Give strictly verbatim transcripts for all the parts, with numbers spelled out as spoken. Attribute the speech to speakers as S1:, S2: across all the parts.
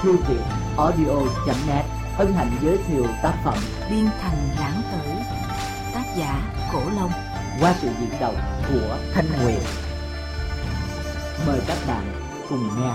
S1: thư viện audio chấm net hân hạnh giới thiệu tác phẩm
S2: Biên Thành Lãng Tử, tác giả Cổ Long,
S1: qua sự diễn đọc của Thanh Nguyệt. Mời các bạn cùng nghe.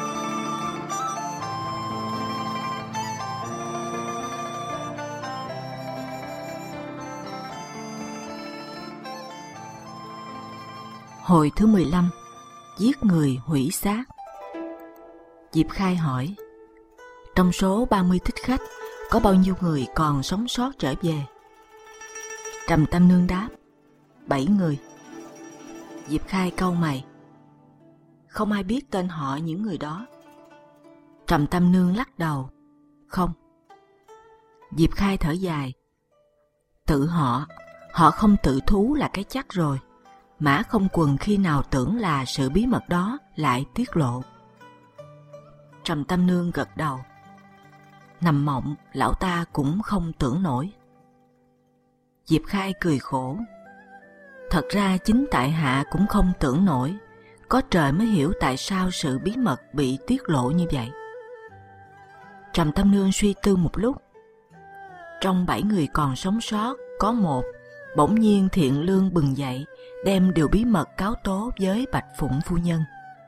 S2: Hồi thứ mười lăm. Giết người hủy xác. Diệp Khai hỏi: trong số ba mươi thích khách, có bao nhiêu người còn sống sót trở về? Trầm Tam Nương đáp: bảy người. Diệp Khai cau mày: không ai biết tên họ những người đó. Trầm Tam Nương lắc đầu: không. Diệp Khai thở dài: tự họ, họ không tự thú là cái chắc rồi. Mã Không Quần khi nào tưởng là sự bí mật đó lại tiết lộ. Trầm Tam Nương gật đầu: nằm mộng, lão ta cũng không tưởng nổi. Diệp Khai cười khổ: thật ra chính tại hạ cũng không tưởng nổi. Có trời mới hiểu tại sao sự bí mật bị tiết lộ như vậy. Trầm Tam Nương suy tư một lúc. Trong bảy người còn sống sót, có một bỗng nhiên thiện lương bừng dậy, đem điều bí mật cáo tố với Bạch Phụng phu nhân.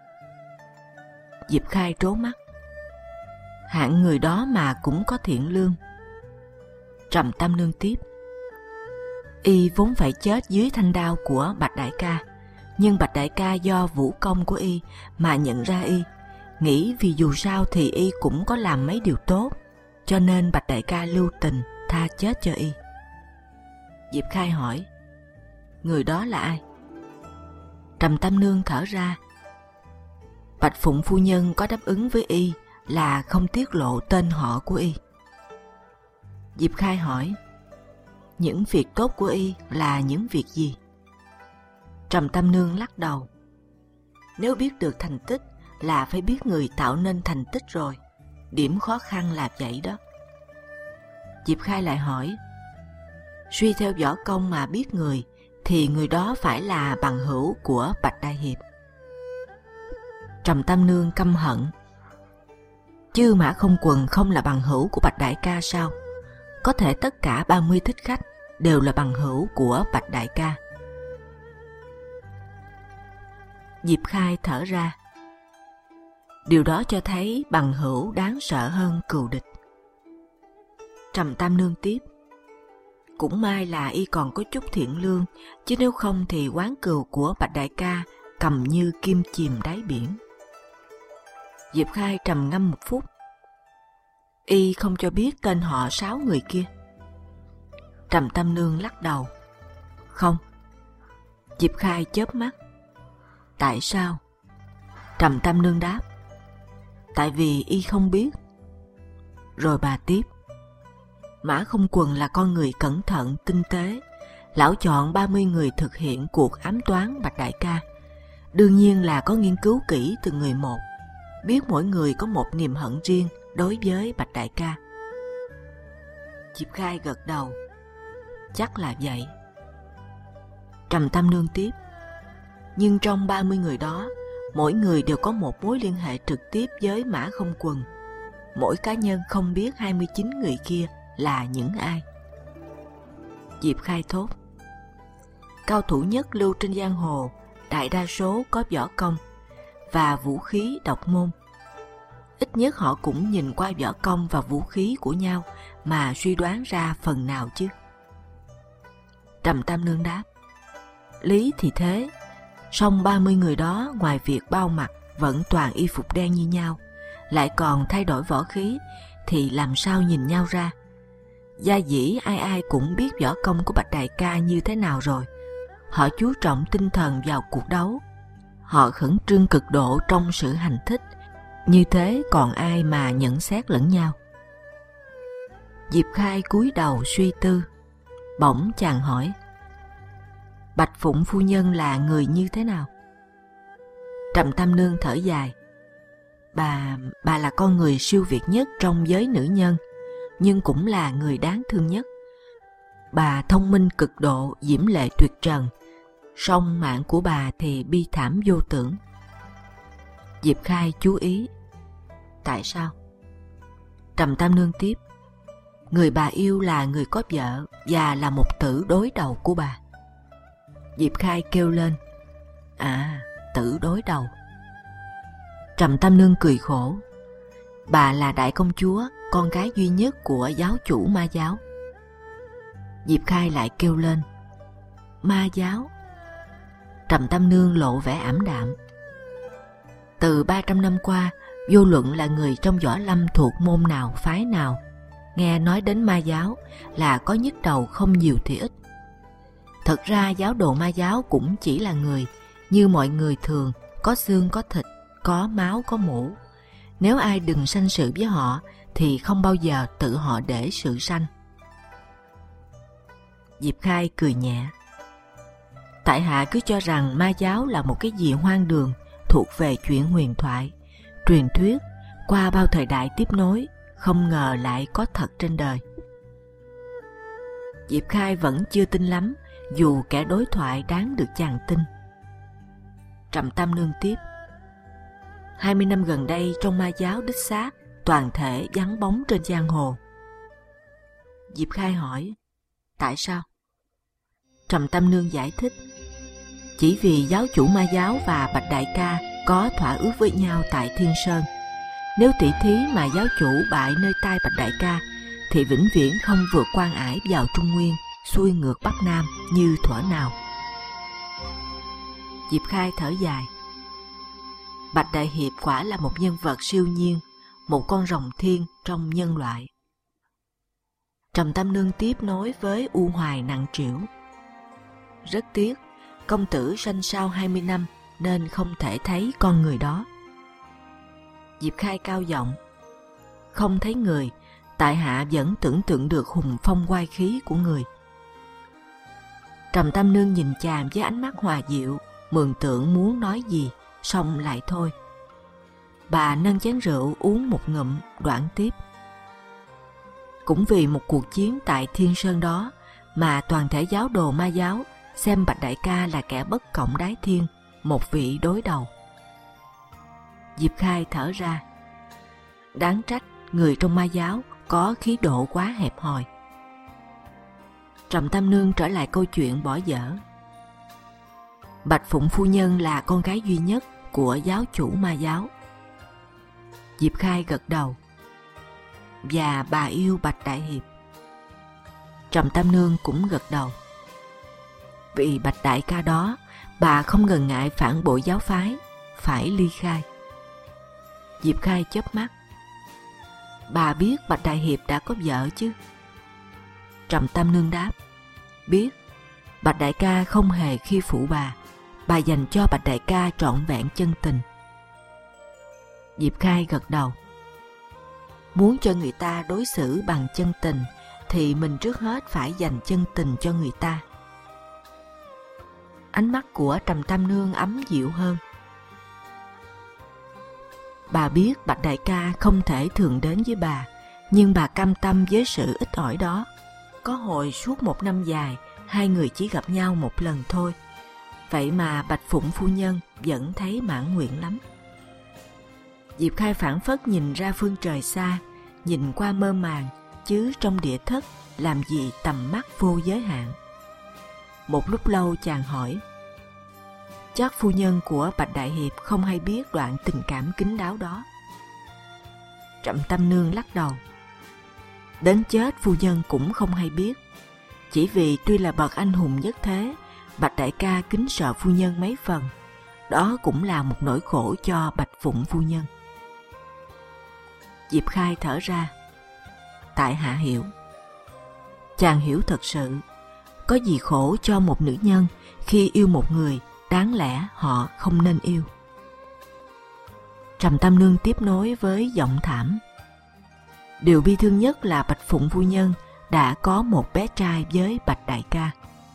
S2: Diệp Khai trố mắt: hạng người đó mà cũng có thiện lương. Trầm Tam Nương tiếp: y vốn phải chết dưới thanh đao của Bạch đại ca, nhưng Bạch đại ca do vũ công của y mà nhận ra y, nghĩ vì dù sao thì y cũng có làm mấy điều tốt, cho nên Bạch đại ca lưu tình tha chết cho y. Diệp Khai hỏi: người đó là ai? Trầm Tam Nương thở ra: Bạch Phụng phu nhân có đáp ứng với y là không tiết lộ tên họ của y. Diệp Khai hỏi: những việc tốt của y là những việc gì? Trầm Tam Nương lắc đầu: nếu biết được thành tích là phải biết người tạo nên thành tích rồi. Điểm khó khăn là vậy đó. Diệp Khai lại hỏi: suy theo võ công mà biết người, thì người đó phải là bằng hữu của Bạch đại hiệp. Trầm Tam Nương căm hận: chứ Mã Không Quần không là bằng hữu của Bạch đại ca sao? Có thể tất cả ba mươi thích khách đều là bằng hữu của Bạch đại ca. Diệp Khai thở ra: điều đó cho thấy bằng hữu đáng sợ hơn cừu địch. Trầm Tam Nương tiếp: cũng may là y còn có chút thiện lương, chứ nếu không thì oán cừu của Bạch đại ca cầm như kim chìm đáy biển. Diệp Khai trầm ngâm một phút: y không cho biết tên họ sáu người kia. Trầm Tam Nương lắc đầu: không. Diệp Khai chớp mắt: tại sao? Trầm Tam Nương đáp: tại vì y không biết. Rồi bà tiếp: Mã Không Quần là con người cẩn thận, tinh tế. Lão chọn ba mươi người thực hiện cuộc ám toán Bạch đại ca. Đương nhiên là có nghiên cứu kỹ từng người một, biết mỗi người có một niềm hận riêng đối với Bạch đại ca. Diệp Khai gật đầu: chắc là vậy. Trầm Tam Nương tiếp: nhưng trong ba mươi người đó, mỗi người đều có một mối liên hệ trực tiếp với Mã Không Quần. Mỗi cá nhân không biết hai mươi chín người kia là những ai. Diệp Khai thốt: cao thủ nhất lưu trên giang hồ, đại đa số có võ công và vũ khí độc môn. Ít nhất họ cũng nhìn qua võ công và vũ khí của nhau mà suy đoán ra phần nào chứ. Trầm Tam Nương đáp: lý thì thế, song ba mươi người đó ngoài việc bao mặt vẫn toàn y phục đen như nhau, lại còn thay đổi võ khí, thì làm sao nhìn nhau ra? Gia dĩ ai ai cũng biết võ công của Bạch đại ca như thế nào rồi. Họ chú trọng tinh thần vào cuộc đấu, họ khẩn trương cực độ trong sự hành thích. Như thế còn ai mà nhận xét lẫn nhau? Diệp Khai cúi đầu suy tư. Bỗng chàng hỏi: Bạch Phụng phu nhân là người như thế nào? Trầm Tam Nương thở dài: Bà, bà là con người siêu việt nhất trong giới nữ nhân, nhưng cũng là người đáng thương nhất. Bà thông minh cực độ, diễm lệ tuyệt trần, song mạng của bà thì bi thảm vô tưởng. Diệp Khai chú ý: tại sao? Trầm Tam Nương tiếp: người bà yêu là người có vợ và là một tử đối đầu của bà. Diệp Khai kêu lên: à, tử đối đầu. Trầm Tam Nương cười khổ: bà là đại công chúa, con gái duy nhất của giáo chủ Ma giáo. Diệp Khai lại kêu lên: Ma giáo. Trầm Tam Nương lộ vẻ ảm đạm. Từ ba trăm năm qua, vô luận là người trong võ lâm thuộc môn nào phái nào, nghe nói đến Ma giáo là có nhức đầu không nhiều thì ít. Thật ra giáo đồ Ma giáo cũng chỉ là người, như mọi người thường, có xương có thịt, có máu có mủ. Nếu ai đừng sanh sự với họ thì không bao giờ tự họ để sự sanh. Diệp Khai cười nhẹ: tại hạ cứ cho rằng Ma giáo là một cái gì hoang đường, thuộc về chuyện huyền thoại, truyền thuyết, qua bao thời đại tiếp nối, không ngờ lại có thật trên đời. Diệp Khai vẫn chưa tin lắm, dù kẻ đối thoại đáng được chàng tin. Trầm Tam Nương tiếp: hai mươi năm gần đây trong Ma giáo đích xác toàn thể vắng bóng trên giang hồ. Diệp Khai hỏi: tại sao? Trầm Tam Nương giải thích: chỉ vì giáo chủ Ma giáo và Bạch Đại Ca có thỏa ước với nhau tại Thiên Sơn. Nếu tỷ thí mà giáo chủ bại nơi tay Bạch Đại Ca thì vĩnh viễn không vượt quan ải vào Trung Nguyên, xuôi ngược Bắc Nam như thuở nào. Diệp Khai thở dài: Bạch Đại Hiệp quả là một nhân vật siêu nhiên, một con rồng thiên trong nhân loại. Trầm Tam Nương tiếp nối với u hoài nặng trĩu: rất tiếc, công tử sanh sau hai mươi năm nên không thể thấy con người đó. Diệp Khai cao giọng: không thấy người, tại hạ vẫn tưởng tượng được hùng phong oai khí của người. Trầm Tam Nương nhìn chàng với ánh mắt hòa dịu, mường tượng muốn nói gì, xong lại thôi. Bà nâng chén rượu uống một ngụm, đoạn tiếp: cũng vì một cuộc chiến tại Thiên Sơn đó mà toàn thể giáo đồ Ma giáo xem Bạch Đại Ca là kẻ bất cộng đái thiên, một vị đối đầu. Diệp Khai thở ra: đáng trách người trong Ma giáo có khí độ quá hẹp hòi. Trầm Tam Nương trở lại câu chuyện bỏ dở: Bạch Phụng phu nhân là con gái duy nhất của giáo chủ Ma giáo. Diệp Khai gật đầu: và bà yêu Bạch Đại Hiệp. Trầm Tam Nương cũng gật đầu: vì Bạch Đại Ca đó, bà không ngần ngại phản bội giáo phái, phải ly khai. Diệp Khai chớp mắt: bà biết Bạch Đại Hiệp đã có vợ chứ? Trầm Tam Nương đáp: biết. Bạch Đại Ca không hề khi phụ bà, bà dành cho Bạch Đại Ca trọn vẹn chân tình. Diệp Khai gật đầu: muốn cho người ta đối xử bằng chân tình thì mình trước hết phải dành chân tình cho người ta. Ánh mắt của Trầm Tam Nương ấm dịu hơn: bà biết Bạch Đại Ca không thể thường đến với bà, nhưng bà cam tâm với sự ít ỏi đó. Có hồi suốt một năm dài, hai người chỉ gặp nhau một lần thôi. Vậy mà Bạch Phụng phu nhân vẫn thấy mãn nguyện lắm. Diệp Khai phảng phất nhìn ra phương trời xa, nhìn qua mơ màng, chứ trong địa thất làm gì tầm mắt vô giới hạn. Một lúc lâu chàng hỏi: chắc phu nhân của Bạch Đại Hiệp không hay biết đoạn tình cảm kín đáo đó? Trầm Tam Nương lắc đầu: đến chết phu nhân cũng không hay biết. Chỉ vì tuy là bậc anh hùng nhất thế, Bạch Đại Ca kính sợ phu nhân mấy phần, đó cũng là một nỗi khổ cho Bạch Phụng phu nhân. Diệp Khai thở ra: tại hạ hiểu. Chàng hiểu thật sự. Có gì khổ cho một nữ nhân khi yêu một người đáng lẽ họ không nên yêu. Trầm Tam Nương tiếp nối với giọng thảm: điều bi thương nhất là Bạch Phụng phu nhân đã có một bé trai với Bạch Đại Ca.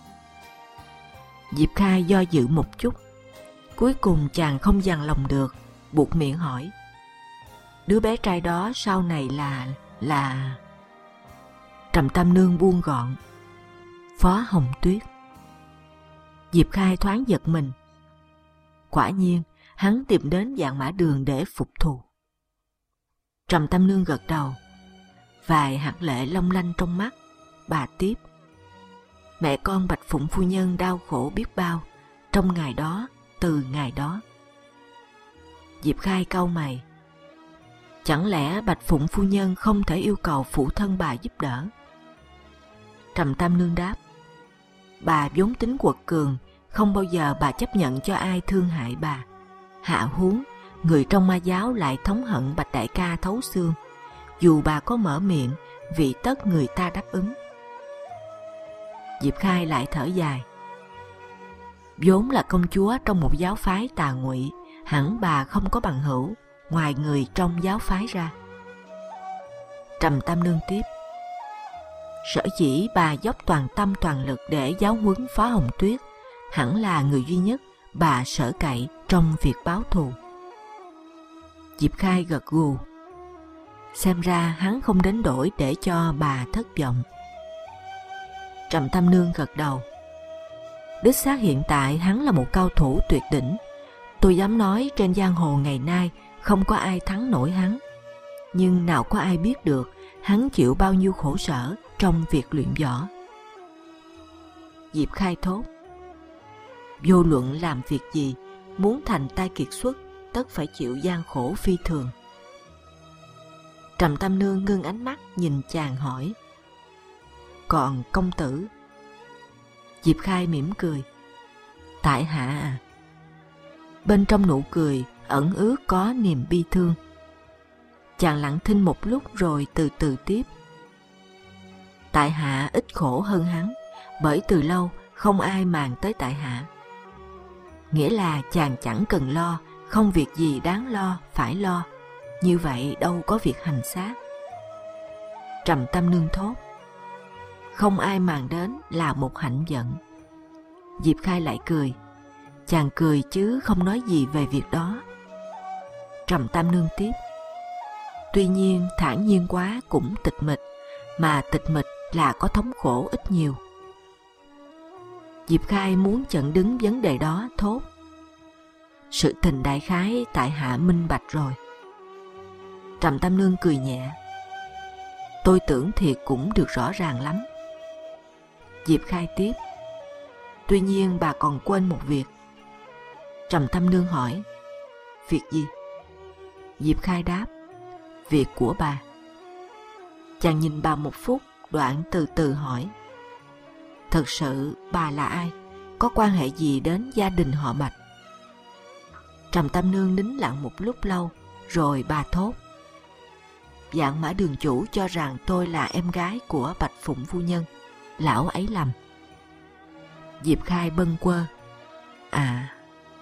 S2: Diệp Khai do dự một chút, cuối cùng chàng không dằn lòng được, buột miệng hỏi: đứa bé trai đó sau này là là Trầm Tam Nương buông gọn: Phó Hồng Tuyết. Diệp Khai thoáng giật mình. Quả nhiên hắn tìm đến Vạn Mã Đường để phục thù. Trầm Tam Nương gật đầu: vài hạt lệ long lanh trong mắt. Bà tiếp: mẹ con Bạch Phụng phu nhân đau khổ biết bao trong ngày đó, từ ngày đó. Diệp Khai cau mày. Chẳng lẽ Bạch Phụng phu nhân không thể yêu cầu phụ thân bà giúp đỡ? Trầm Tam Nương đáp: bà vốn tính quật cường, không bao giờ bà chấp nhận cho ai thương hại bà. Hạ huống người trong ma giáo lại thống hận Bạch đại ca thấu xương, dù bà có mở miệng, vị tất người ta đáp ứng. Diệp Khai lại thở dài. Vốn là công chúa trong một giáo phái tà ngụy, hẳn bà không có bằng hữu ngoài người trong giáo phái ra. Trầm Tam Nương tiếp: sở dĩ bà dốc toàn tâm toàn lực để giáo huấn Phó Hồng Tuyết, hẳn là người duy nhất bà sở cậy trong việc báo thù. Diệp Khai gật gù. Xem ra hắn không đến đổi để cho bà thất vọng. Trầm Tam Nương gật đầu. Đích xác hiện tại hắn là một cao thủ tuyệt đỉnh. Tôi dám nói trên giang hồ ngày nay không có ai thắng nổi hắn. Nhưng nào có ai biết được hắn chịu bao nhiêu khổ sở trong việc luyện võ. Diệp Khai thốt: vô luận làm việc gì, muốn thành tài kiệt xuất, tất phải chịu gian khổ phi thường. Trầm Tam Nương ngưng ánh mắt nhìn chàng hỏi: còn công tử? Diệp Khai mỉm cười: tại hạ à. Bên trong nụ cười ẩn ước có niềm bi thương. Chàng lặng thinh một lúc rồi từ từ tiếp: tại hạ ít khổ hơn hắn, bởi từ lâu không ai màng tới tại hạ. Nghĩa là chàng chẳng cần lo, không việc gì đáng lo phải lo, như vậy đâu có việc hành xác. Trầm Tam Nương thốt: không ai màng đến là một hạnh vận. Diệp Khai lại cười. Chàng cười chứ không nói gì về việc đó. Trầm Tam Nương tiếp: tuy nhiên thản nhiên quá cũng tịch mịch, mà tịch mịch là có thống khổ ít nhiều. Diệp Khai muốn chặn đứng vấn đề đó thốt: sự tình đại khái tại hạ minh bạch rồi. Trầm Tam Nương cười nhẹ: tôi tưởng thiệt cũng được rõ ràng lắm. Diệp Khai tiếp: tuy nhiên bà còn quên một việc. Trầm Tam Nương hỏi: việc gì? Diệp Khai đáp: việc của bà. Chàng nhìn bà một phút, đoạn từ từ hỏi: thật sự bà là ai? Có quan hệ gì đến gia đình họ Bạch? Trầm Tam Nương nín lặng một lúc lâu, rồi bà thốt: Vạn Mã Đường chủ cho rằng tôi là em gái của Bạch Phụng phu nhân, lão ấy lầm. Diệp Khai bâng quơ: à.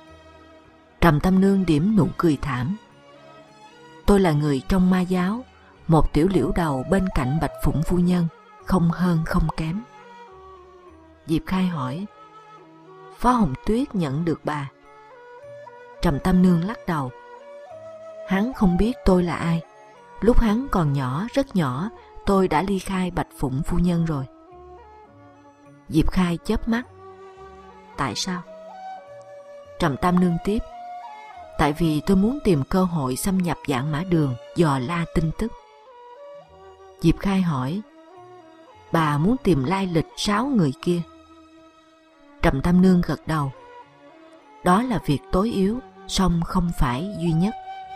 S2: Trầm Tam Nương điểm nụ cười thảm: tôi là người trong ma giáo, một tiểu liễu đầu bên cạnh Bạch Phụng phu nhân, không hơn không kém. Diệp Khai hỏi: Phó Hồng Tuyết nhận được bà? Trầm Tam Nương lắc đầu: hắn không biết tôi là ai. Lúc hắn còn nhỏ, rất nhỏ, tôi đã ly khai Bạch Phụng phu nhân rồi. Diệp Khai chớp mắt: tại sao? Trầm Tam Nương tiếp: tại vì tôi muốn tìm cơ hội xâm nhập Vạn Mã Đường, dò la tin tức. Diệp Khai hỏi: bà muốn tìm lai lịch sáu người kia? Trầm Tam Nương gật đầu: đó là việc tối yếu, song không phải duy nhất.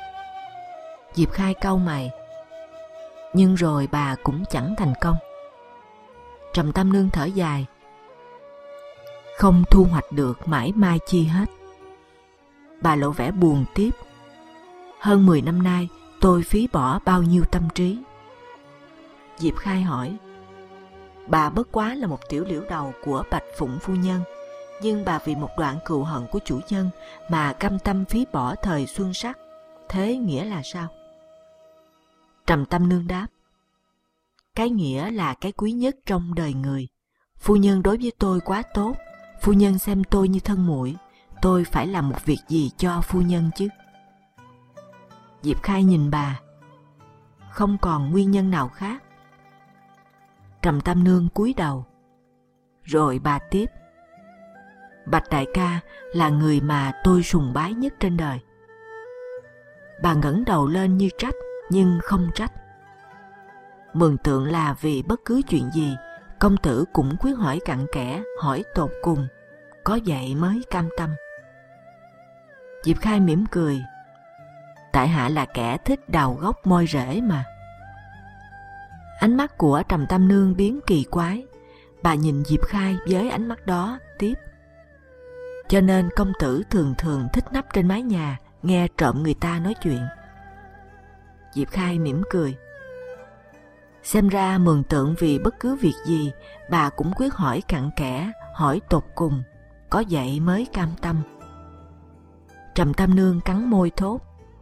S2: Diệp Khai cau mày: nhưng rồi bà cũng chẳng thành công. Trầm Tam Nương thở dài: không thu hoạch được mãi mai chi hết. Bà lộ vẻ buồn tiếp: hơn mười năm nay tôi phí bỏ bao nhiêu tâm trí. Diệp Khai hỏi: bà bất quá là một tiểu liễu đầu của Bạch Phụng phu nhân, nhưng bà vì một đoạn cừu hận của chủ nhân mà cam tâm phí bỏ thời xuân sắc, thế nghĩa là sao? Trầm Tam Nương đáp: cái nghĩa là cái quý nhất trong đời người. Phu nhân đối với tôi quá tốt, phu nhân xem tôi như thân muội, tôi phải làm một việc gì cho phu nhân chứ. Diệp Khai nhìn bà: không còn nguyên nhân nào khác. Trầm Tam Nương cúi đầu. Rồi bà tiếp: Bạch đại ca là người mà tôi sùng bái nhất trên đời. Bà ngẩng đầu lên như trách, nhưng không trách. mường tượng là vì bất cứ chuyện gì, công tử cũng quyết hỏi cặn kẽ, hỏi tột cùng, có vậy mới cam tâm. Diệp Khai mỉm cười, tại hạ là kẻ thích đào gốc moi rễ mà. Ánh mắt của Trầm Tam Nương biến kỳ quái, bà nhìn Diệp Khai với ánh mắt đó tiếp. Cho nên công tử thường thường thích nấp trên mái nhà, nghe trộm người ta nói chuyện. Diệp Khai mỉm cười. Xem ra mường tượng vì bất cứ việc gì, bà cũng quyết hỏi cặn kẽ, hỏi tột cùng, có vậy mới cam tâm. Trầm Tam Nương cắn môi thốt.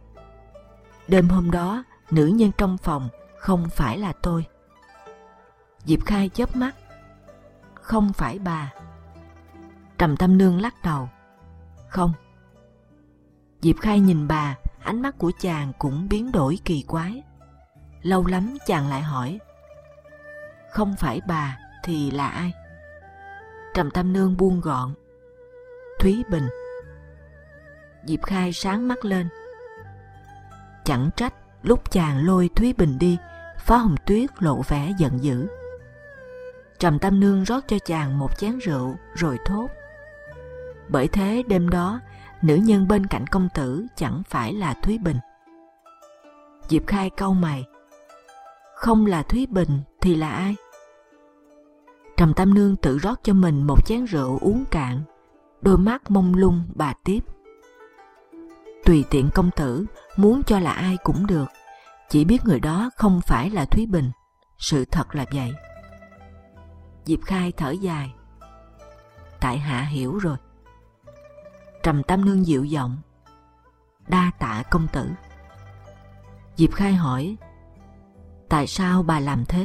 S2: Đêm hôm đó, nữ nhân trong phòng không phải là tôi. Diệp Khai chớp mắt. Không phải bà. Trầm Tam Nương lắc đầu. Không. Diệp Khai nhìn bà, ánh mắt của chàng cũng biến đổi kỳ quái. Lâu lắm chàng lại hỏi. Không phải bà thì là ai? Trầm Tam Nương buông gọn. Thúy Bình. Diệp Khai sáng mắt lên. Chẳng trách lúc chàng lôi Thúy Bình đi, Phó Hồng Tuyết lộ vẻ giận dữ. Trầm Tam Nương rót cho chàng một chén rượu rồi thốt. Bởi thế đêm đó, nữ nhân bên cạnh công tử chẳng phải là Thúy Bình. Diệp Khai cau mày. Không là Thúy Bình thì là ai? Trầm Tam Nương tự rót cho mình một chén rượu uống cạn, đôi mắt mông lung bà tiếp. Tùy tiện công tử, muốn cho là ai cũng được, chỉ biết người đó không phải là Thúy Bình. Sự thật là vậy. Diệp Khai thở dài. Tại hạ hiểu rồi. Trầm Tam Nương dịu giọng. Đa tạ công tử. Diệp Khai hỏi. Tại sao bà làm thế?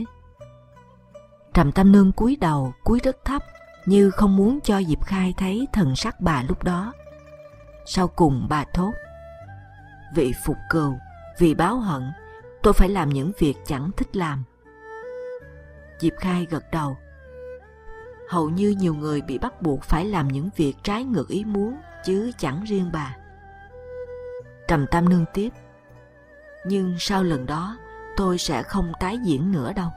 S2: Trầm Tam Nương cúi đầu, cúi rất thấp, như không muốn cho Diệp Khai thấy thần sắc bà lúc đó. Sau cùng bà thốt. Vì phục cừu, vì báo hận, tôi phải làm những việc chẳng thích làm. Diệp Khai gật đầu. Hầu như nhiều người bị bắt buộc phải làm những việc trái ngược ý muốn, chứ chẳng riêng bà. Trầm Tam Nương tiếp. Nhưng sau lần đó, tôi sẽ không tái diễn nữa đâu.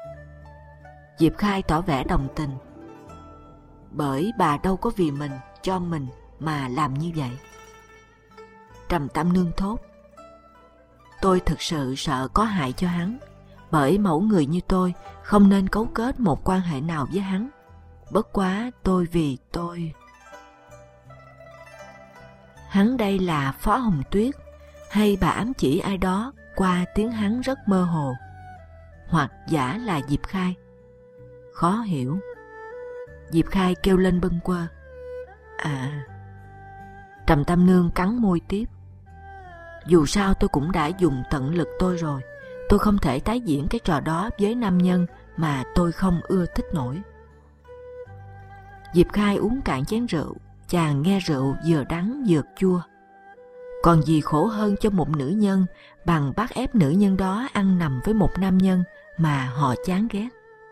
S2: Diệp Khai tỏ vẻ đồng tình. Bởi bà đâu có vì mình, cho mình mà làm như vậy. Trầm Tam Nương thốt. Tôi thực sự sợ có hại cho hắn, bởi mẫu người như tôi không nên cấu kết một quan hệ nào với hắn. Bất quá tôi vì tôi. Hắn đây là Phó Hồng Tuyết, hay bà ám chỉ ai đó qua tiếng hắn rất mơ hồ, hoặc giả là Diệp Khai. Khó hiểu. Diệp Khai kêu lên bâng quơ. À. Trầm Tam Nương cắn môi tiếp. Dù sao tôi cũng đã dùng tận lực tôi rồi, tôi không thể tái diễn cái trò đó với nam nhân mà tôi không ưa thích nổi. Diệp Khai uống cạn chén rượu, chàng nghe rượu vừa đắng vừa chua. Còn gì khổ hơn cho một nữ nhân bằng bắt ép nữ nhân đó ăn nằm với một nam nhân mà họ chán ghét.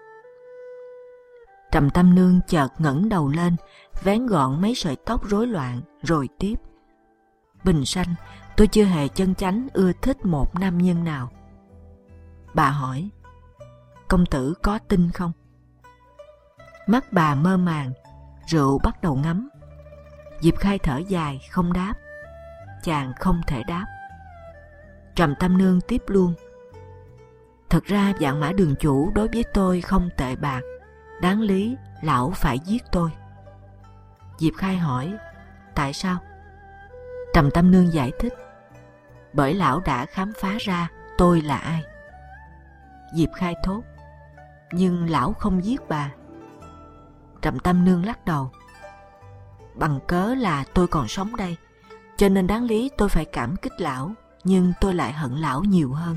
S2: Trầm Tam Nương chợt ngẩng đầu lên, vén gọn mấy sợi tóc rối loạn, rồi tiếp. Bình sanh, tôi chưa hề chân chánh ưa thích một nam nhân nào. Bà hỏi, công tử có tin không? Mắt bà mơ màng, rượu bắt đầu ngấm. Diệp Khai thở dài, không đáp. Chàng không thể đáp. Trầm Tam Nương tiếp luôn. Thật ra Vạn Mã Đường chủ đối với tôi không tệ bạc, đáng lý lão phải giết tôi. Diệp Khai hỏi, tại sao? Trầm Tam Nương giải thích, bởi lão đã khám phá ra tôi là ai. Diệp Khai thốt, nhưng lão không giết bà. Trầm Tam Nương lắc đầu, bằng cớ là tôi còn sống đây, cho nên đáng lý tôi phải cảm kích lão, nhưng tôi lại hận lão nhiều hơn.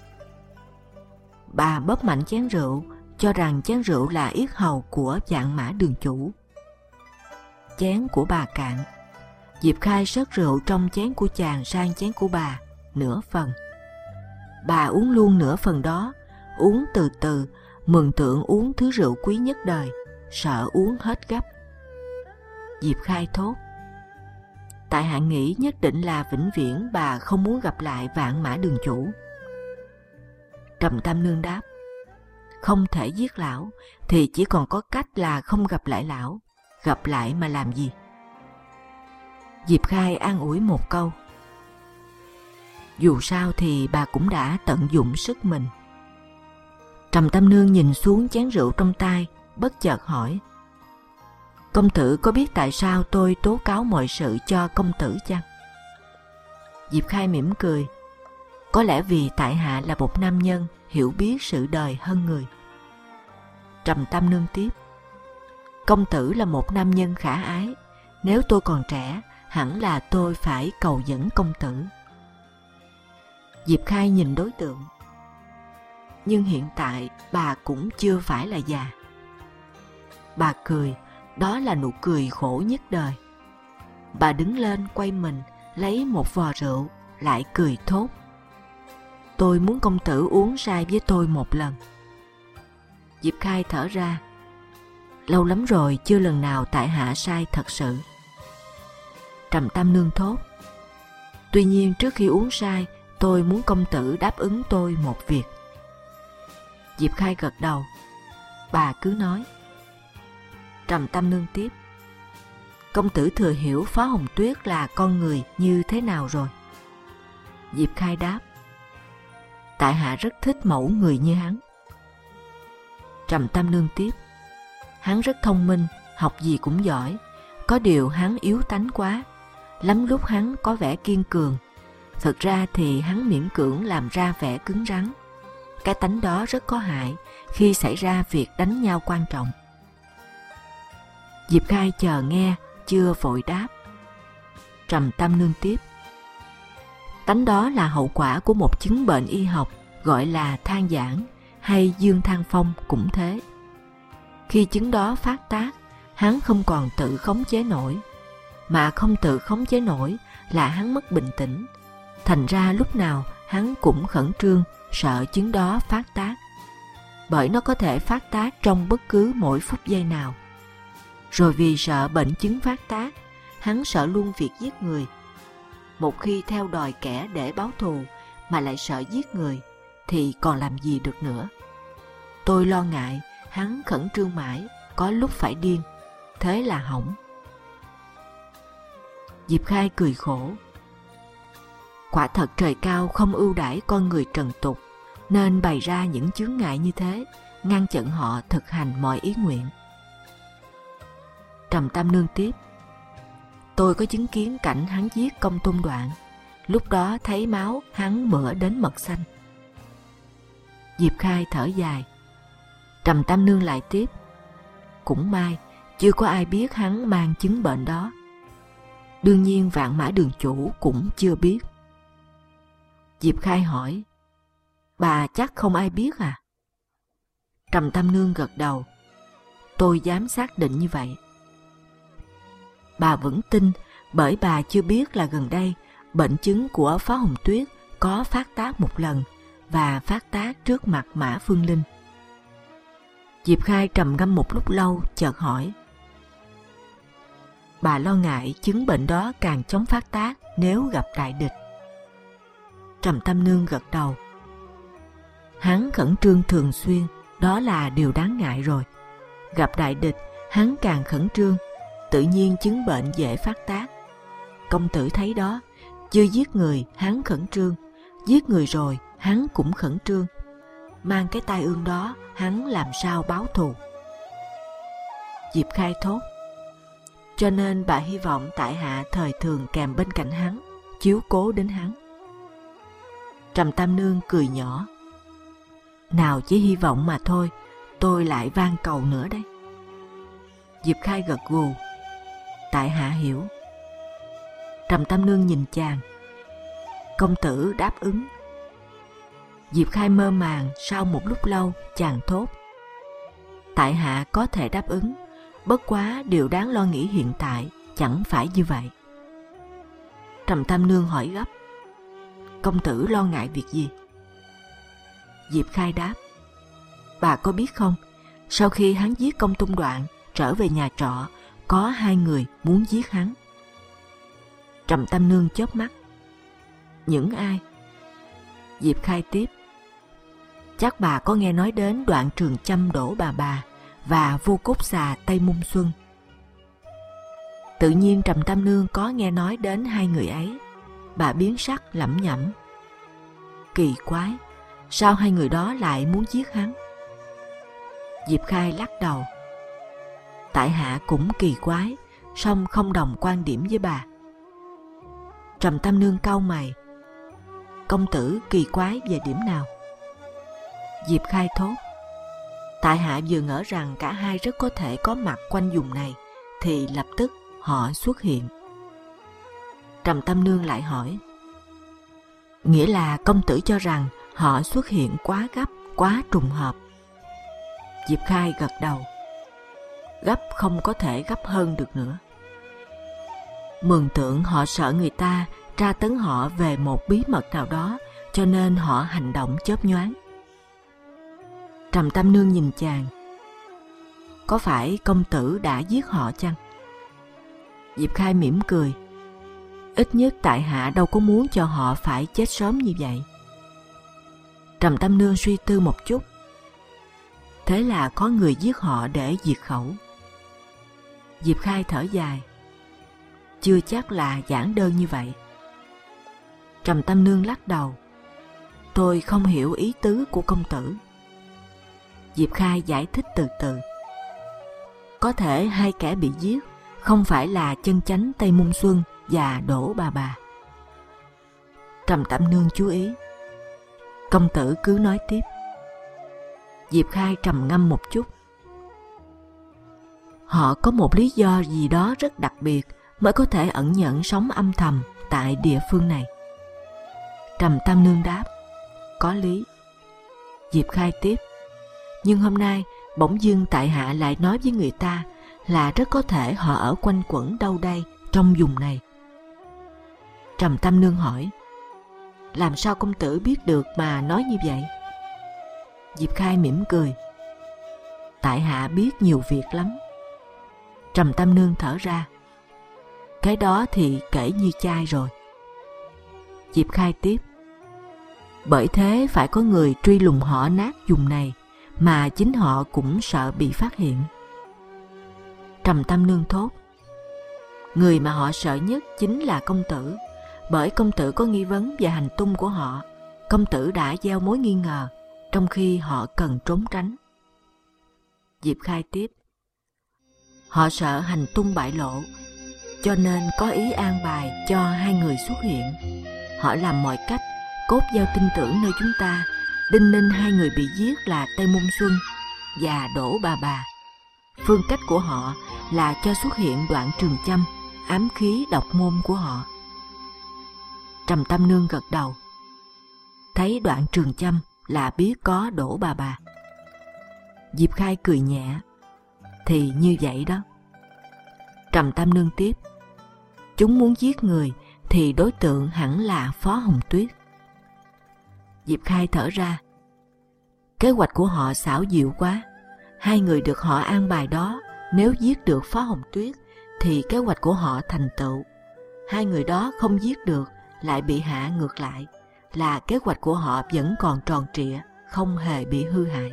S2: Bà bóp mạnh chén rượu, cho rằng chén rượu là yết hầu của Vạn Mã Đường chủ. Chén của bà cạn. Diệp Khai xớt rượu trong chén của chàng sang chén của bà, nửa phần. Bà uống luôn nửa phần đó, uống từ từ, mường tượng uống thứ rượu quý nhất đời, sợ uống hết gấp. Diệp Khai thốt, tại hạ nghĩ nhất định là vĩnh viễn bà không muốn gặp lại Vạn Mã Đường chủ. Trầm Tam Nương đáp, không thể giết lão, thì chỉ còn có cách là không gặp lại lão. Gặp lại mà làm gì? Diệp Khai an ủi một câu. Dù sao thì bà cũng đã tận dụng sức mình. Trầm Tam Nương nhìn xuống chén rượu trong tay, bất chợt hỏi: Công tử có biết tại sao tôi tố cáo mọi sự cho công tử chăng? Diệp Khai mỉm cười. Có lẽ vì tại hạ là một nam nhân hiểu biết sự đời hơn người. Trầm Tam Nương tiếp: Công tử là một nam nhân khả ái. Nếu tôi còn trẻ, hẳn là tôi phải cầu dẫn công tử. Diệp Khai nhìn đối tượng. Nhưng hiện tại bà cũng chưa phải là già. Bà cười, đó là nụ cười khổ nhất đời. Bà đứng lên quay mình, lấy một vò rượu, lại cười thốt: Tôi muốn công tử uống say với tôi một lần. Diệp Khai thở ra. Lâu lắm rồi chưa lần nào tại hạ say thật sự. Trầm Tam Nương thốt: Tuy nhiên trước khi uống say, tôi muốn công tử đáp ứng tôi một việc. Diệp Khai gật đầu. Bà cứ nói. Trầm Tam Nương tiếp: Công tử thừa hiểu Phó Hồng Tuyết là con người như thế nào rồi? Diệp Khai đáp: Tại hạ rất thích mẫu người như hắn. Trầm Tam Nương tiếp: Hắn rất thông minh, học gì cũng giỏi. Có điều hắn yếu tánh quá. Lắm lúc hắn có vẻ kiên cường. Thực ra thì hắn miễn cưỡng làm ra vẻ cứng rắn. Cái tánh đó rất có hại khi xảy ra việc đánh nhau quan trọng. Diệp Khai chờ nghe, chưa vội đáp. Trầm Tam Nương tiếp: Tánh đó là hậu quả của một chứng bệnh y học gọi là than giãn hay dương than phong cũng thế. Khi chứng đó phát tác, hắn không còn tự khống chế nổi. Mà không tự khống chế nổi là hắn mất bình tĩnh. Thành ra lúc nào hắn cũng khẩn trương, sợ chứng đó phát tác. Bởi nó có thể phát tác trong bất cứ mỗi phút giây nào. Rồi vì sợ bệnh chứng phát tác, hắn sợ luôn việc giết người. Một khi theo đòi kẻ để báo thù mà lại sợ giết người, thì còn làm gì được nữa. Tôi lo ngại hắn khẩn trương mãi, có lúc phải điên. Thế là hỏng. Diệp Khai cười khổ. Quả thật trời cao không ưu đãi con người trần tục, nên bày ra những chướng ngại như thế, ngăn chặn họ thực hành mọi ý nguyện. Trầm Tam Nương tiếp: Tôi có chứng kiến cảnh hắn giết Công Tôn Đoạn. Lúc đó thấy máu hắn mửa đến mật xanh. Diệp Khai thở dài. Trầm Tam Nương lại tiếp: Cũng may chưa có ai biết hắn mang chứng bệnh đó. Đương nhiên Vạn Mã Đường chủ cũng chưa biết. Diệp Khai hỏi: Bà chắc không ai biết à? Trầm Tam Nương gật đầu. Tôi dám xác định như vậy. Bà vẫn tin bởi bà chưa biết là gần đây bệnh chứng của Phó Hồng Tuyết có phát tác một lần và phát tác trước mặt Mã Phương Linh. Diệp Khai trầm ngâm một lúc lâu, chợt hỏi: Bà lo ngại chứng bệnh đó càng chóng phát tác nếu gặp đại địch. Trầm Tam Nương gật đầu. Hắn khẩn trương thường xuyên, đó là điều đáng ngại rồi. Gặp đại địch, hắn càng khẩn trương, tự nhiên chứng bệnh dễ phát tác. Công tử thấy đó, chưa giết người hắn khẩn trương, giết người rồi hắn cũng khẩn trương. Mang cái tai ương đó, hắn làm sao báo thù? Diệp Khai thốt: Cho nên bà hy vọng tại hạ thời thường kèm bên cạnh hắn, chiếu cố đến hắn. Trầm Tam Nương cười nhỏ: Nào chỉ hy vọng mà thôi, tôi lại van cầu nữa đấy. Diệp Khai gật gù: Tại hạ hiểu. Trầm Tam Nương nhìn chàng: Công tử đáp ứng. Diệp Khai mơ màng, sau một lúc lâu chàng thốt: Tại hạ có thể đáp ứng, bất quá điều đáng lo nghĩ hiện tại chẳng phải như vậy. Trầm Tam Nương hỏi gấp: Công tử lo ngại việc gì? Diệp Khai đáp: Bà có biết không, sau khi hắn giết Công Tôn Đoạn, trở về nhà trọ, có hai người muốn giết hắn. Trầm Tam Nương chớp mắt: Những ai? Diệp Khai tiếp: Chắc bà có nghe nói đến Đoạn Trường Châm Đỗ Bà Bà và Vô Cốt Xà Tây Môn Xuân. Tự nhiên Trầm Tam Nương có nghe nói đến hai người ấy. Bà biến sắc lẩm nhẩm. Kỳ quái, sao hai người đó lại muốn giết hắn? Diệp Khai lắc đầu. Tại hạ cũng kỳ quái, song không đồng quan điểm với bà. Trầm Tam Nương cau mày. Công tử kỳ quái về điểm nào? Diệp Khai thốt. Tại hạ vừa ngỡ rằng cả hai rất có thể có mặt quanh vùng này, thì lập tức họ xuất hiện. Trầm Tam Nương lại hỏi. Nghĩa là công tử cho rằng họ xuất hiện quá gấp, quá trùng hợp. Diệp Khai gật đầu. Gấp không có thể gấp hơn được nữa. Mường tượng họ sợ người ta tra tấn họ về một bí mật nào đó, cho nên họ hành động chớp nhoáng. Trầm Tam Nương nhìn chàng. Có phải công tử đã giết họ chăng? Diệp Khai mỉm cười. Ít nhất tại hạ đâu có muốn cho họ phải chết sớm như vậy. Trầm Tam Nương suy tư một chút. Thế là có người giết họ để diệt khẩu. Diệp Khai thở dài. Chưa chắc là giản đơn như vậy. Trầm Tam Nương lắc đầu. Tôi không hiểu ý tứ của công tử. Diệp Khai giải thích từ từ. Có thể hai kẻ bị giết không phải là Chân Chánh Tây Môn Xuân và Đỗ Bà Bà. Trầm Tam Nương chú ý. Công tử cứ nói tiếp. Diệp Khai trầm ngâm một chút. Họ có một lý do gì đó rất đặc biệt mới có thể ẩn nhẫn sống âm thầm tại địa phương này. Trầm Tam Nương đáp. Có lý. Diệp Khai tiếp. Nhưng hôm nay bỗng dưng tại hạ lại nói với người ta là rất có thể họ ở quanh quẩn đâu đây trong vùng này. Trầm Tam Nương hỏi. Làm sao công tử biết được mà nói như vậy? Diệp Khai mỉm cười. Tại hạ biết nhiều việc lắm. Trầm Tam Nương thở ra. Cái đó thì kể như chai rồi. Diệp Khai tiếp. Bởi thế phải có người truy lùng họ nát vùng này, mà chính họ cũng sợ bị phát hiện. Trầm Tam Nương thốt. Người mà họ sợ nhất chính là công tử, bởi công tử có nghi vấn về hành tung của họ. Công tử đã gieo mối nghi ngờ, trong khi họ cần trốn tránh. Diệp Khai tiếp. Họ sợ hành tung bại lộ, cho nên có ý an bài cho hai người xuất hiện. Họ làm mọi cách cốt giao tin tưởng nơi chúng ta, đinh ninh hai người bị giết là Tây Môn Xuân và Đỗ Bà Bà. Phương cách của họ là cho xuất hiện Đoạn Trường Châm, ám khí độc môn của họ. Trầm Tam Nương gật đầu. Thấy Đoạn Trường Châm là biết có Đỗ Bà Bà. Diệp Khai cười nhẹ. Thì như vậy đó. Trầm Tam Nương tiếp. Chúng muốn giết người thì đối tượng hẳn là Phó Hồng Tuyết. Diệp Khai thở ra. Kế hoạch của họ xảo diệu quá. Hai người được họ an bài đó, nếu giết được Phó Hồng Tuyết thì kế hoạch của họ thành tựu. Hai người đó không giết được lại bị hạ ngược lại, là kế hoạch của họ vẫn còn tròn trịa, không hề bị hư hại.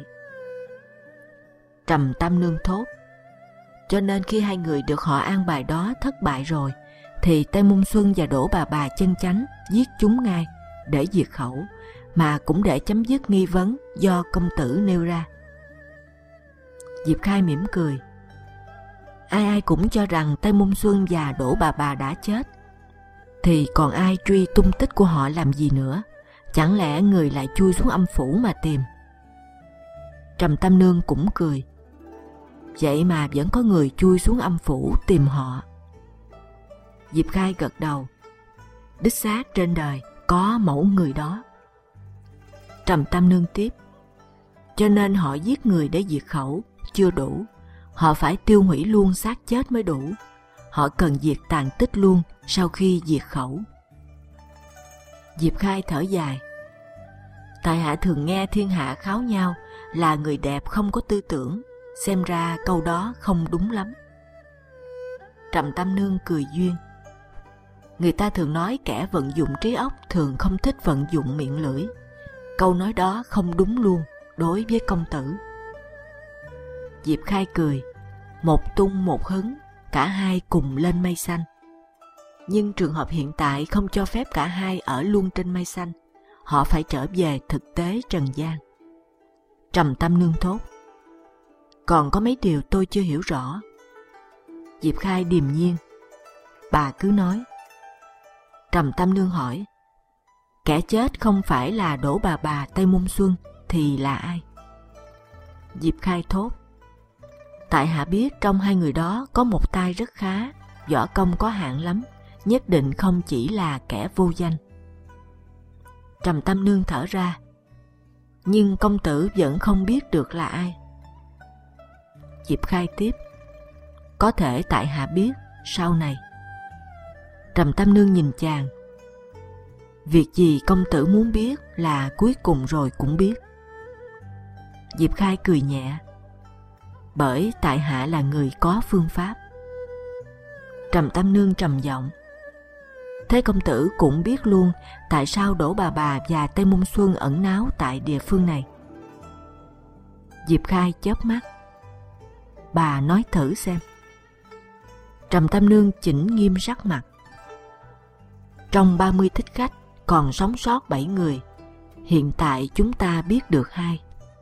S2: Trầm Tam Nương thốt. Cho nên khi hai người được họ an bài đó thất bại rồi, thì Tây Môn Xuân và Đỗ Bà Bà chân chánh giết chúng ngay để diệt khẩu, mà cũng để chấm dứt nghi vấn do công tử nêu ra. Diệp Khai mỉm cười. Ai ai cũng cho rằng Tây Môn Xuân và Đỗ Bà Bà đã chết, thì còn ai truy tung tích của họ làm gì nữa? Chẳng lẽ người lại chui xuống âm phủ mà tìm? Trầm Tam Nương cũng cười. Vậy mà vẫn có người chui xuống âm phủ tìm họ. Diệp Khai gật đầu. Đích xác trên đời có mẫu người đó. Trầm Tam Nương tiếp. Cho nên họ giết người để diệt khẩu chưa đủ, họ phải tiêu hủy luôn xác chết mới đủ. Họ cần diệt tàn tích luôn sau khi diệt khẩu. Diệp Khai thở dài. Tại hạ thường nghe thiên hạ kháo nhau là người đẹp không có tư tưởng, xem ra câu đó không đúng lắm. Trầm Tam Nương cười duyên. Người ta thường nói kẻ vận dụng trí óc thường không thích vận dụng miệng lưỡi. Câu nói đó không đúng luôn. đối với công tử. Diệp Khai cười, một tung một hứng, cả hai cùng lên mây xanh. Nhưng trường hợp hiện tại không cho phép cả hai ở luôn trên mây xanh, họ phải trở về thực tế trần gian. Trầm Tâm Nương thốt, còn có mấy điều tôi chưa hiểu rõ. Diệp Khai điềm nhiên, bà cứ nói. Trầm Tâm Nương hỏi, kẻ chết không phải là Đỗ Bà Bà Tây Môn Xuân thì là ai? Diệp Khai thốt, tại hạ biết trong hai người đó có một tay rất khá, võ công có hạng lắm, nhất định không chỉ là kẻ vô danh. Trầm Tâm Nương thở ra, nhưng công tử vẫn không biết được là ai. Diệp Khai tiếp, có thể tại hạ biết sau này. Trầm Tâm Nương nhìn chàng, việc gì công tử muốn biết là cuối cùng rồi cũng biết. Diệp Khai cười nhẹ, bởi tại hạ là người có phương pháp. Trầm Tâm Nương trầm giọng, thế công tử cũng biết luôn tại sao Đỗ Bà Bà và Tây Môn Xuân ẩn náu tại địa phương này? Diệp Khai chớp mắt, bà nói thử xem. Trầm Tâm Nương chỉnh nghiêm sắc mặt. Trong ba mươi thích khách còn sống sót bảy người, hiện tại chúng ta biết được hai.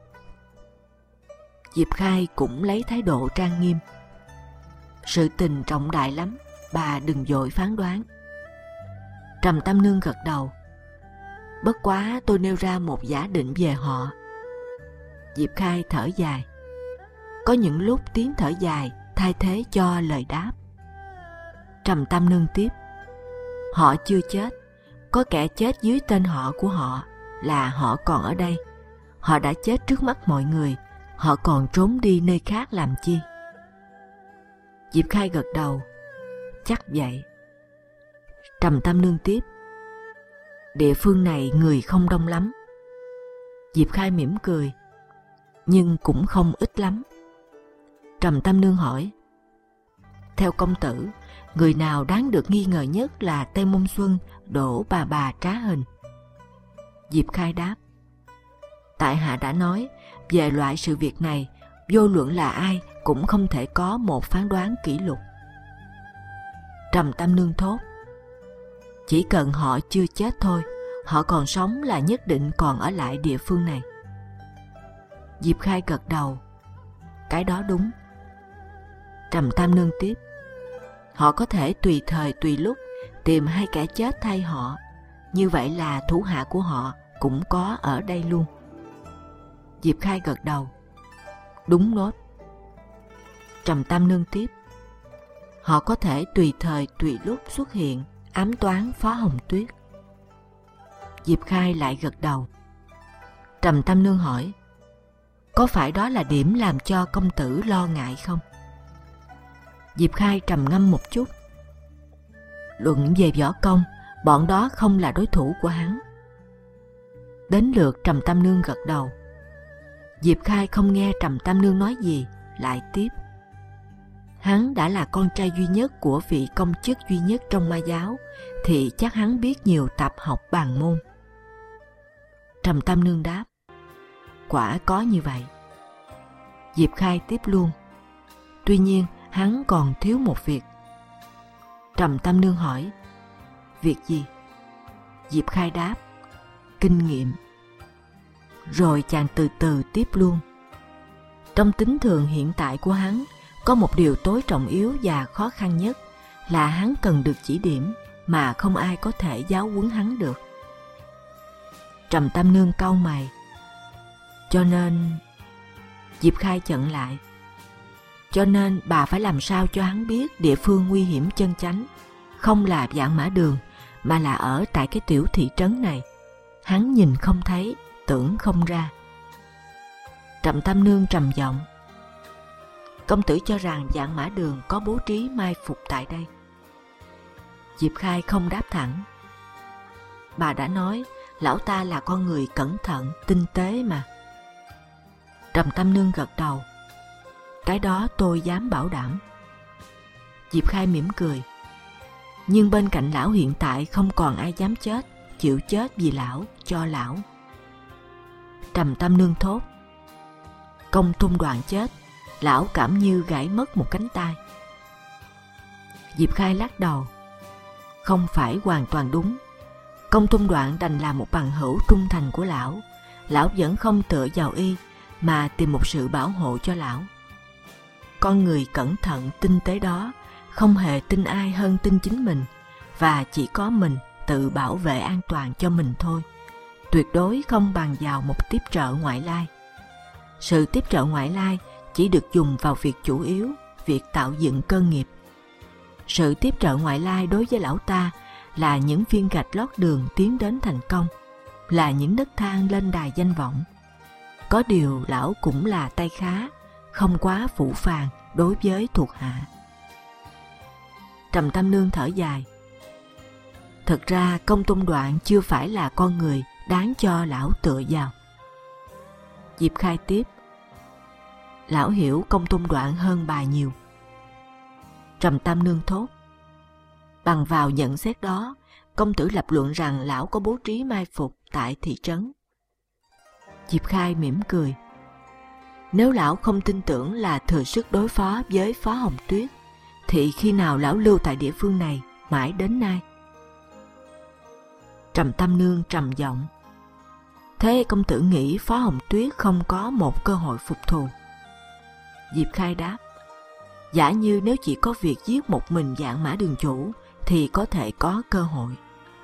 S2: Diệp Khai cũng lấy thái độ trang nghiêm. Sự tình trọng đại lắm, bà đừng vội phán đoán. Trầm Tâm Nương gật đầu. Bất quá tôi nêu ra một giả định về họ. Diệp Khai thở dài. Có những lúc tiếng thở dài thay thế cho lời đáp. Trầm Tâm Nương tiếp, họ chưa chết, có kẻ chết dưới tên họ của họ, là họ còn ở đây. Họ đã chết trước mắt mọi người, họ còn trốn đi nơi khác làm chi? Diệp Khai gật đầu, chắc vậy. Trầm Tâm Nương tiếp, địa phương này người không đông lắm. Diệp Khai mỉm cười, nhưng cũng không ít lắm. Trầm Tâm Nương hỏi, theo công tử, người nào đáng được nghi ngờ nhất là Tây Môn Xuân, Đỗ Bà Bà trá hình? Diệp Khai đáp, tại hạ đã nói, về loại sự việc này, vô luận là ai cũng không thể có một phán đoán kỷ lục. Trầm Tâm Nương thốt, chỉ cần họ chưa chết thôi, họ còn sống là nhất định còn ở lại địa phương này. Diệp Khai gật đầu, cái đó đúng. Trầm Tâm Nương tiếp, họ có thể tùy thời tùy lúc tìm hai kẻ chết thay họ, như vậy là thủ hạ của họ cũng có ở đây luôn. Diệp Khai gật đầu, đúng nốt. Trầm Tâm Nương tiếp, họ có thể tùy thời tùy lúc xuất hiện ám toán Phó Hồng Tuyết. Diệp Khai lại gật đầu. Trầm Tâm Nương hỏi, có phải đó là điểm làm cho công tử lo ngại không? Diệp Khai trầm ngâm một chút. Luận về võ công, bọn đó không là đối thủ của hắn. Đến lượt Trầm Tâm Nương gật đầu. Diệp Khai không nghe Trầm Tâm Nương nói gì, lại tiếp. Hắn đã là con trai duy nhất của vị công chức duy nhất trong Ma giáo, thì chắc hắn biết nhiều tạp học bàn môn. Trầm Tâm Nương đáp, quả có như vậy. Diệp Khai tiếp luôn, tuy nhiên hắn còn thiếu một việc. Trầm Tâm Nương hỏi, việc gì? Diệp Khai đáp, kinh nghiệm. Rồi chàng từ từ tiếp luôn. Trong tính thường hiện tại của hắn, có một điều tối trọng yếu và khó khăn nhất là hắn cần được chỉ điểm mà không ai có thể giáo huấn hắn được. Trầm Tâm Nương cau mày. Cho nên... Diệp Khai chận lại. Cho nên bà phải làm sao cho hắn biết địa phương nguy hiểm chân chánh, không là Vạn Mã Đường, mà là ở tại cái tiểu thị trấn này. Hắn nhìn không thấy, tưởng không ra. Trầm Tâm Nương trầm giọng, công tử cho rằng Vạn Mã Đường có bố trí mai phục tại đây? Diệp Khai không đáp thẳng. Bà đã nói, lão ta là con người cẩn thận, tinh tế mà. Trầm Tâm Nương gật đầu. Cái đó tôi dám bảo đảm. Diệp Khai mỉm cười. Nhưng bên cạnh lão hiện tại không còn ai dám chết, chịu chết vì lão, cho lão. Trầm Tâm Nương thốt, Công Tung Đoạn chết, lão cảm như gãy mất một cánh tay. Diệp Khai lắc đầu. Không phải hoàn toàn đúng. Công Tung Đoạn đành là một bằng hữu trung thành của lão. Lão vẫn không tựa vào y mà tìm một sự bảo hộ cho lão. Con người cẩn thận tinh tế đó không hề tin ai hơn tin chính mình, và chỉ có mình tự bảo vệ an toàn cho mình thôi. Tuyệt đối không bằng vào một tiếp trợ ngoại lai. Sự tiếp trợ ngoại lai chỉ được dùng vào việc chủ yếu, việc tạo dựng cơ nghiệp. Sự tiếp trợ ngoại lai đối với lão ta là những viên gạch lót đường tiến đến thành công, là những nấc thang lên đài danh vọng. Có điều lão cũng là tay khá, không quá phũ phàng đối với thuộc hạ. Trầm Tam Nương thở dài. Thật ra Công Tung Đoạn chưa phải là con người đáng cho lão tựa vào. Diệp Khai tiếp. Lão hiểu Công Tung Đoạn hơn bà nhiều. Trầm Tam Nương thốt. Bằng vào nhận xét đó, công tử lập luận rằng lão có bố trí mai phục tại thị trấn. Diệp Khai mỉm cười. Nếu lão không tin tưởng là thừa sức đối phó với Phó Hồng Tuyết, thì khi nào lão lưu tại địa phương này mãi đến nay? Trầm Tam Nương trầm giọng. Thế công tử nghĩ Phó Hồng Tuyết không có một cơ hội phục thù? Diệp Khai đáp. Giả như nếu chỉ có việc giết một mình Vạn Mã Đường chủ thì có thể có cơ hội.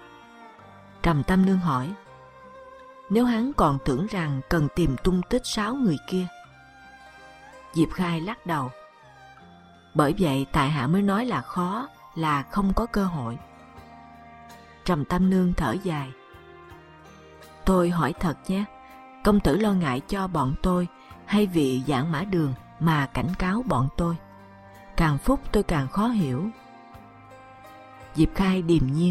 S2: Trầm Tam Nương hỏi. Nếu hắn còn tưởng rằng cần tìm tung tích sáu người kia? Diệp Khai lắc đầu. Bởi vậy tại hạ mới nói là khó, là không có cơ hội. Trầm Tam Nương thở dài. Tôi hỏi thật nhé, công tử lo ngại cho bọn tôi hay vì Vạn Mã Đường mà cảnh cáo bọn tôi? Càng phút tôi càng khó hiểu. Diệp Khai điềm nhiên.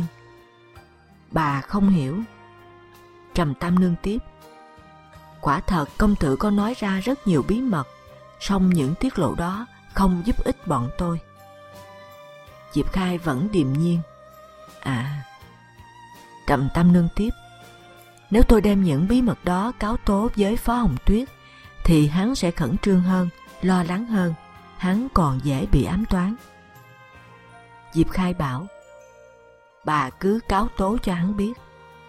S2: Bà không hiểu. Trầm Tam Nương tiếp. Quả thật công tử có nói ra rất nhiều bí mật, song những tiết lộ đó không giúp ích bọn tôi. Diệp Khai vẫn điềm nhiên. À. Trầm Tam Nương tiếp. Nếu tôi đem những bí mật đó cáo tố với Phó Hồng Tuyết, thì hắn sẽ khẩn trương hơn, lo lắng hơn, hắn còn dễ bị ám toán. Diệp Khai bảo. Bà cứ cáo tố cho hắn biết.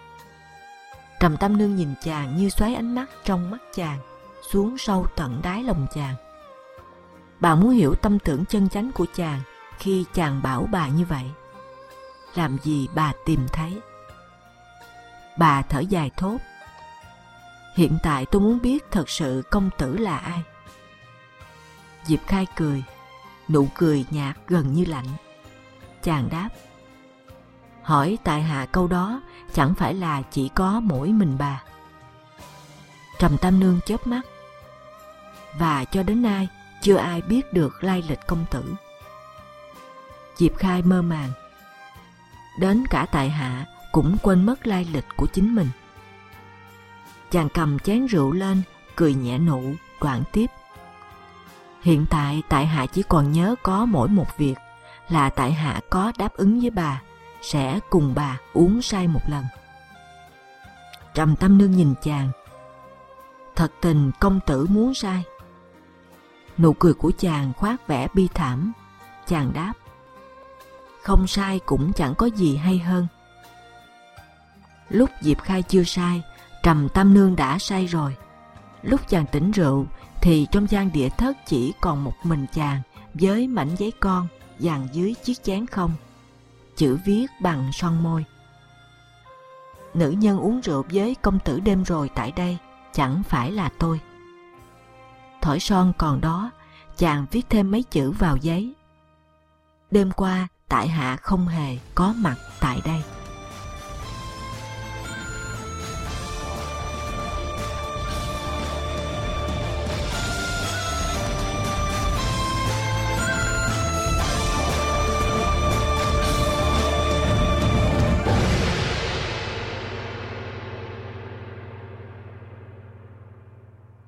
S2: Trầm Tam Nương nhìn chàng như xoáy ánh mắt trong mắt chàng xuống sâu tận đáy lòng chàng. Bà muốn hiểu tâm tưởng chân chánh của chàng khi chàng bảo bà như vậy. Làm gì bà tìm thấy? Bà thở dài thốt. Hiện tại tôi muốn biết thật sự công tử là ai. Diệp Khai cười, nụ cười nhạt gần như lạnh. Chàng đáp. Hỏi tại hạ câu đó chẳng phải là chỉ có mỗi mình bà. Trầm Tam Nương chớp mắt. Và cho đến nay chưa ai biết được lai lịch công tử. Diệp Khai mơ màng. Đến cả tại hạ cũng quên mất lai lịch của chính mình. Chàng cầm chén rượu lên, cười nhẹ nụ, đoạn tiếp. Hiện tại tại hạ chỉ còn nhớ có mỗi một việc, là tại hạ có đáp ứng với bà, sẽ cùng bà uống say một lần. Trầm Tam Nương nhìn chàng. Thật tình công tử muốn say? Nụ cười của chàng khoác vẻ bi thảm. Chàng đáp. Không say cũng chẳng có gì hay hơn. Lúc Diệp Khai chưa say, Trầm Tam Nương đã say rồi. Lúc chàng tỉnh rượu thì trong gian địa thất chỉ còn một mình chàng với mảnh giấy con dàn dưới chiếc chén không, chữ viết bằng son môi. Nữ nhân uống rượu với công tử đêm rồi tại đây chẳng phải là tôi. Thỏi son còn đó, chàng viết thêm mấy chữ vào giấy. Đêm qua tại hạ không hề có mặt tại đây.